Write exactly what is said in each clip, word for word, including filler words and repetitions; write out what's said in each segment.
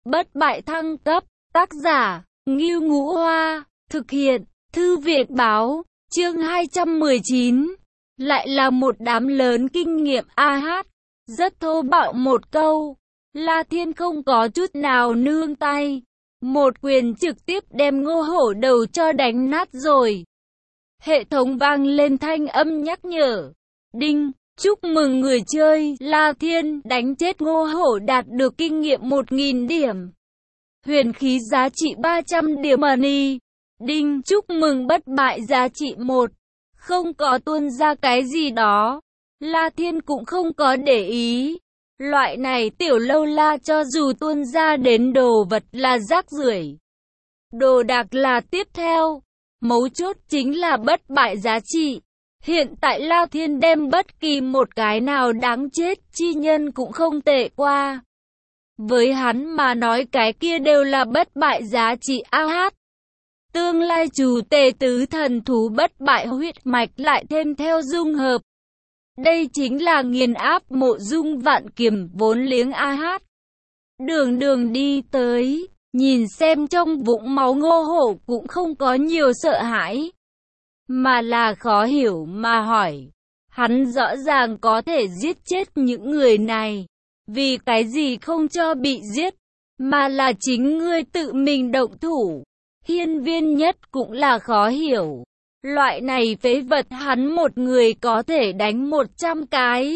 Bất bại thăng cấp, tác giả, Ngưu Ngũ Hoa, thực hiện, Thư viện báo, chương hai trăm mười chín. Lại là một đám lớn kinh nghiệm a hát, rất thô bạo một câu. La Thiên không có chút nào nương tay, một quyền trực tiếp đem Ngô Hổ đầu cho đánh nát rồi. Hệ thống vang lên thanh âm nhắc nhở. Đinh, chúc mừng người chơi La Thiên đánh chết Ngô Hổ đạt được kinh nghiệm một nghìn điểm. Huyền khí giá trị ba trăm điểm money. Đinh, chúc mừng bất bại giá trị một. Không có tuôn ra cái gì đó. La Thiên cũng không có để ý. Loại này tiểu lâu la cho dù tuôn ra đến đồ vật là rác rưởi, đồ đạc là tiếp theo. Mấu chốt chính là bất bại giá trị. Hiện tại La Thiên đem bất kỳ một cái nào đáng chết chi nhân cũng không tệ qua. Với hắn mà nói cái kia đều là bất bại giá trị a hát. Tương lai chủ tề tứ thần thú bất bại huyết mạch lại thêm theo dung hợp. Đây chính là nghiền áp mộ dung vạn kiềm vốn liếng a hát. Đường đường đi tới, nhìn xem trong vũng máu Ngô Hổ cũng không có nhiều sợ hãi, mà là khó hiểu mà hỏi. Hắn rõ ràng có thể giết chết những người này, vì cái gì không cho bị giết, mà là chính ngươi tự mình động thủ. Hiên Viên Nhất cũng là khó hiểu. Loại này phế vật hắn một người có thể đánh một trăm cái.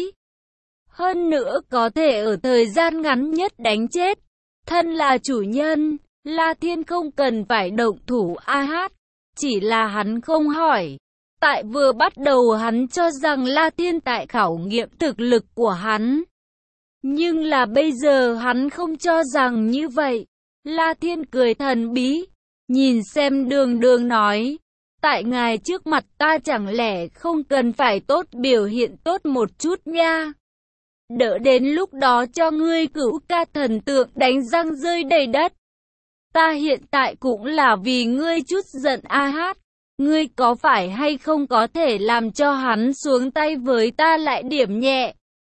Hơn nữa có thể ở thời gian ngắn nhất đánh chết. Thân là chủ nhân, La Thiên không cần phải động thủ a hát. Chỉ là hắn không hỏi. Tại vừa bắt đầu hắn cho rằng La Thiên tại khảo nghiệm thực lực của hắn. Nhưng là bây giờ hắn không cho rằng như vậy. La Thiên cười thần bí, nhìn xem Đường Đường nói. Tại ngài trước mặt ta chẳng lẽ không cần phải tốt biểu hiện tốt một chút nha. Đỡ đến lúc đó cho ngươi cửu ca thần tượng đánh răng rơi đầy đất. Ta hiện tại cũng là vì ngươi chút giận a hát. Ngươi có phải hay không có thể làm cho hắn xuống tay với ta lại điểm nhẹ.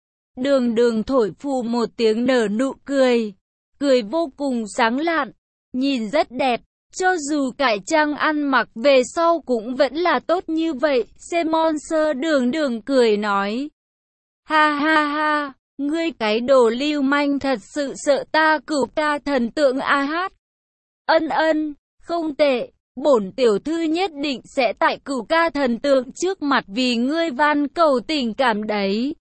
Đường Đường thổi phù một tiếng nở nụ cười. Cười vô cùng sáng lạn, nhìn rất đẹp. Cho dù cải trang ăn mặc về sau cũng vẫn là tốt như vậy. Semonster Đường Đường cười nói. Ha ha ha, ngươi cái đồ lưu manh thật sự sợ ta cửu ca thần tượng a hát. Ân ân, không tệ, bổn tiểu thư nhất định sẽ tại cửu ca thần tượng trước mặt vì ngươi van cầu tình cảm đấy.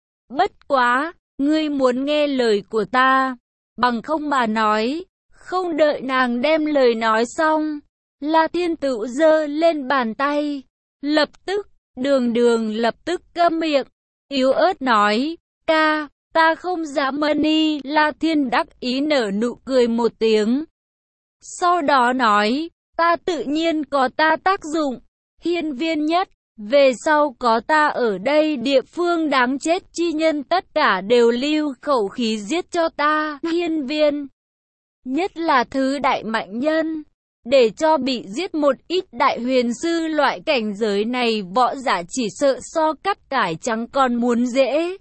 Bất quá, ngươi muốn nghe lời của ta, bằng không mà nói. Không đợi nàng đem lời nói xong, La Thiên tự giơ lên bàn tay. Lập tức, Đường Đường lập tức câm miệng, yếu ớt nói, ca, ta không dám money. La Thiên đắc ý nở nụ cười một tiếng. Sau đó nói, ta tự nhiên có ta tác dụng. Hiên Viên Nhất, về sau có ta ở đây địa phương đáng chết chi nhân tất cả đều lưu khẩu khí giết cho ta. Hiên Viên Nhất là thứ đại mạnh nhân, để cho bị giết một ít đại huyền sư loại cảnh giới này võ giả chỉ sợ so cắt cải trắng còn muốn dễ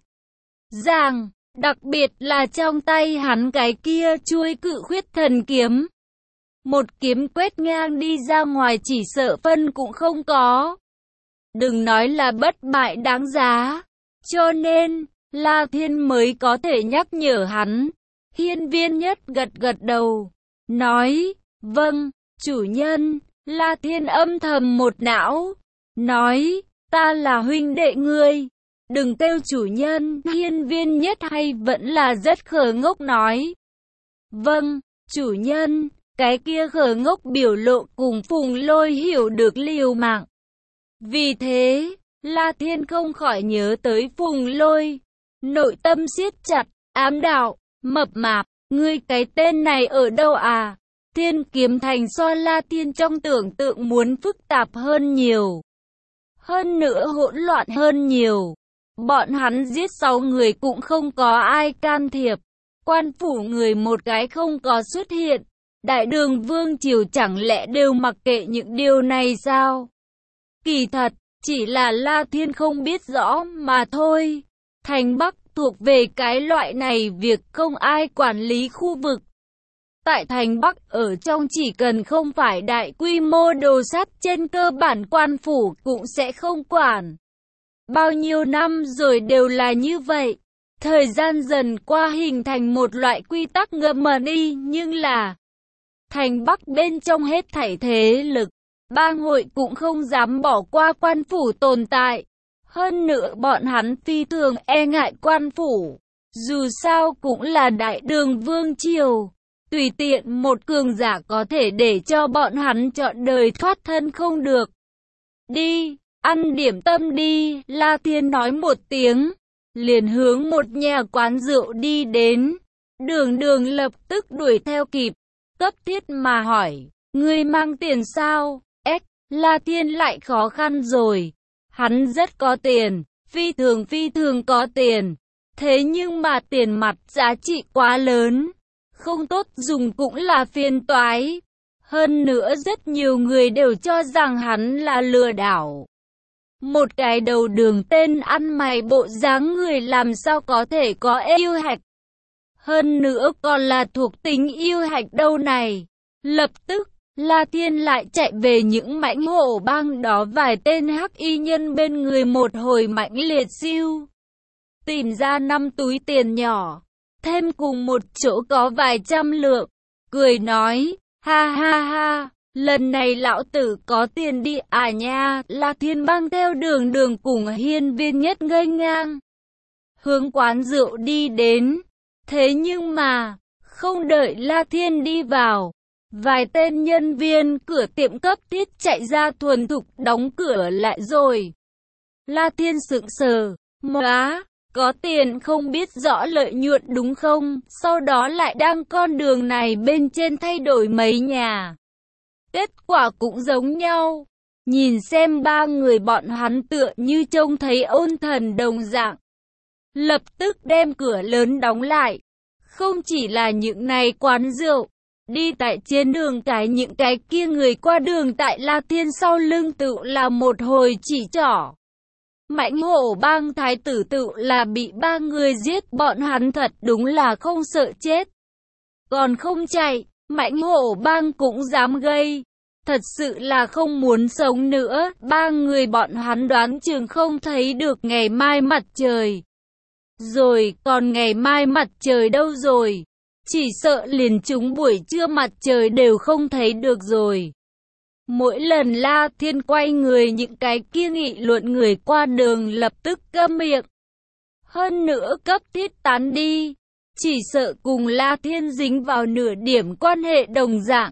dàng, đặc biệt là trong tay hắn cái kia chuôi cự khuyết thần kiếm. Một kiếm quét ngang đi ra ngoài chỉ sợ phân cũng không có. Đừng nói là bất bại đáng giá, cho nên La Thiên mới có thể nhắc nhở hắn. Hiên Viên Nhất gật gật đầu, nói, vâng, chủ nhân. La Thiên âm thầm một não, nói, ta là huynh đệ ngươi, đừng kêu chủ nhân. Hiên Viên Nhất hay vẫn là rất khờ ngốc nói, vâng, chủ nhân. Cái kia khờ ngốc biểu lộ cùng Phùng Lôi hiểu được liều mạng. Vì thế, La Thiên không khỏi nhớ tới Phùng Lôi, nội tâm siết chặt, ám đạo. Mập mạp, ngươi cái tên này ở đâu à? Thiên Kiếm Thành so La Thiên trong tưởng tượng muốn phức tạp hơn nhiều. Hơn nữa hỗn loạn hơn nhiều. Bọn hắn giết sáu người cũng không có ai can thiệp. Quan phủ người một cái không có xuất hiện. Đại đường vương triều chẳng lẽ đều mặc kệ những điều này sao? Kỳ thật, chỉ là La Thiên không biết rõ mà thôi. Thành Bắc thuộc về cái loại này việc không ai quản lý khu vực. Tại thành Bắc ở trong chỉ cần không phải đại quy mô đồ sắt, trên cơ bản quan phủ cũng sẽ không quản. Bao nhiêu năm rồi đều là như vậy. Thời gian dần qua hình thành một loại quy tắc ngầm đi, nhưng là thành Bắc bên trong hết thảy thế lực, bang hội cũng không dám bỏ qua quan phủ tồn tại. Hơn nữa bọn hắn phi thường e ngại quan phủ. Dù sao cũng là đại đường vương triều. Tùy tiện một cường giả có thể để cho bọn hắn chọn đời thoát thân không được. Đi, ăn điểm tâm đi, La Thiên nói một tiếng. Liền hướng một nhà quán rượu đi đến. Đường đường lập tức đuổi theo kịp. Cấp thiết mà hỏi, ngươi mang tiền sao? Ếch, La Thiên lại khó khăn rồi. Hắn rất có tiền, phi thường phi thường có tiền. Thế nhưng mà tiền mặt giá trị quá lớn. Không tốt dùng cũng là phiền toái. Hơn nữa rất nhiều người đều cho rằng hắn là lừa đảo. Một cái đầu đường tên ăn mày bộ dáng người làm sao có thể có yêu hạch. Hơn nữa còn là thuộc tính yêu hạch đâu này. Lập tức, La Thiên lại chạy về những mãnh hổ bang đó, vài tên hắc y nhân bên người một hồi mãnh liệt siêu. Tìm ra năm túi tiền nhỏ, thêm cùng một chỗ có vài trăm lượng. Cười nói, ha ha ha, lần này lão tử có tiền đi à nha. La Thiên băng theo đường đường cùng hiên viên nhất ngây ngang hướng quán rượu đi đến. Thế nhưng mà, không đợi La Thiên đi vào, vài tên nhân viên cửa tiệm cấp thiết chạy ra thuần thục đóng cửa lại rồi. La Thiên sững sờ, móa, có tiền không biết rõ lợi nhuận đúng không? Sau đó lại đang con đường này bên trên thay đổi mấy nhà. Kết quả cũng giống nhau. Nhìn xem ba người bọn hắn tựa như trông thấy ôn thần đồng dạng. Lập tức đem cửa lớn đóng lại. Không chỉ là những này quán rượu, đi tại trên đường cái những cái kia người qua đường tại La Thiên sau lưng tự là một hồi chỉ trỏ. Mãnh hổ bang thái tử tự là bị ba người giết, bọn hắn thật đúng là không sợ chết. Còn không chạy, mãnh hổ bang cũng dám gây. Thật sự là không muốn sống nữa, ba người bọn hắn đoán chừng không thấy được ngày mai mặt trời. Rồi, còn ngày mai mặt trời đâu rồi? Chỉ sợ liền chúng buổi trưa mặt trời đều không thấy được rồi. Mỗi lần La Thiên quay người những cái kia nghị luận người qua đường lập tức câm miệng. Hơn nữa cấp thiết tán đi. Chỉ sợ cùng La Thiên dính vào nửa điểm quan hệ đồng dạng.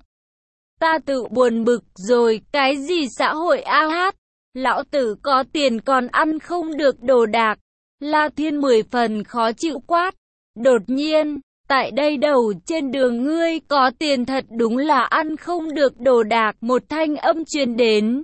Ta tự buồn bực rồi, cái gì xã hội a hát, lão tử có tiền còn ăn không được đồ đạc. La Thiên mười phần khó chịu quát. Đột nhiên, tại đây đầu trên đường ngươi có tiền thật đúng là ăn không được đồ đạc, một thanh âm truyền đến.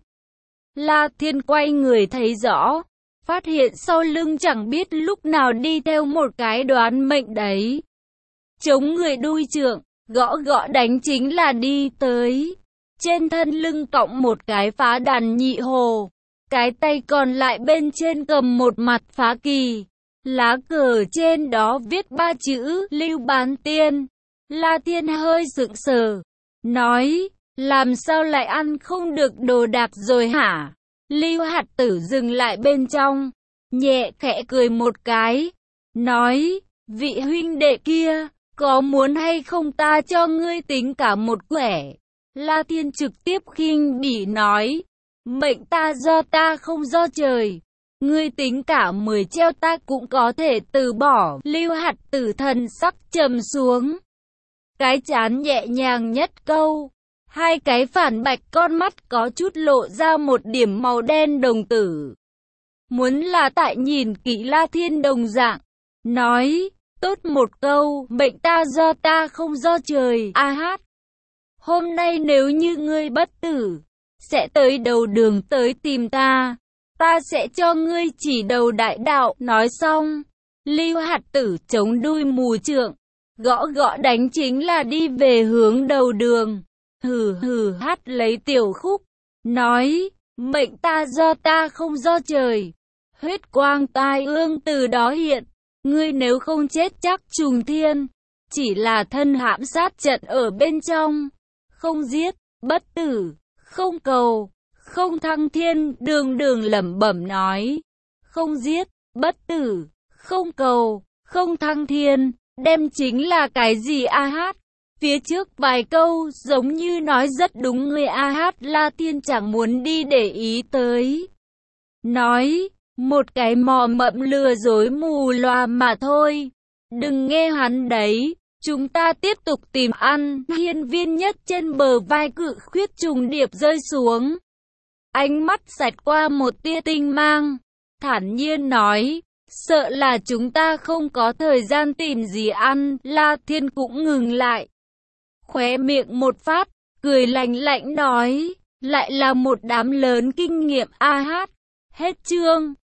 La Thiên quay người thấy rõ, phát hiện sau lưng chẳng biết lúc nào đi theo một cái đoán mệnh đấy. Chống người đuôi trượng, gõ gõ đánh chính là đi tới. Trên thân lưng cõng một cái phá đàn nhị hồ. Cái tay còn lại bên trên cầm một mặt phá kỳ. Lá cờ trên đó viết ba chữ Lưu Bán Tiên. La Thiên hơi sững sờ, nói, làm sao lại ăn không được đồ đạc rồi hả? Lưu Hạt Tử dừng lại bên trong, nhẹ khẽ cười một cái, nói, vị huynh đệ kia, có muốn hay không ta cho ngươi tính cả một quẻ? La Thiên trực tiếp khinh bỉ nói, mệnh ta do ta không do trời. Ngươi tính cả mười treo ta cũng có thể từ bỏ. Lưu Hạt Tử thần sắc trầm xuống, cái trán nhẹ nhàng nhất câu, hai cái phản bạch con mắt có chút lộ ra một điểm màu đen đồng tử. Muốn là tại nhìn kỹ La Thiên đồng dạng, nói, tốt một câu, mệnh ta do ta không do trời. A hát, hôm nay nếu như ngươi bất tử, sẽ tới đầu đường tới tìm ta. Ta sẽ cho ngươi chỉ đầu đại đạo. Nói xong, Lưu Hạt Tử chống đuôi mù trượng, gõ gõ đánh chính là đi về hướng đầu đường. Hừ hừ hát lấy tiểu khúc, nói, mệnh ta do ta không do trời. Huyết quang tai ương từ đó hiện, ngươi nếu không chết chắc trùng thiên. chỉ là thân hãm sát trận ở bên trong. Không giết, bất tử, không cầu, không thăng thiên, đường đường lẩm bẩm nói. Không giết, bất tử, không cầu, không thăng thiên, đem chính là cái gì a hát? Phía trước vài câu giống như nói rất đúng người a hát La Thiên chẳng muốn đi để ý tới. Nói, một cái mò mẫm lừa dối mù loà mà thôi. Đừng nghe hắn đấy, chúng ta tiếp tục tìm ăn. Hiên Viên Nhất trên bờ vai cự khuyết trùng điệp rơi xuống. Ánh mắt xẹt qua một tia tinh mang, thản nhiên nói, sợ là chúng ta không có thời gian tìm gì ăn. La Thiên cũng ngừng lại, khóe miệng một phát, cười lạnh lạnh nói, lại là một đám lớn kinh nghiệm a hát. Hết chương.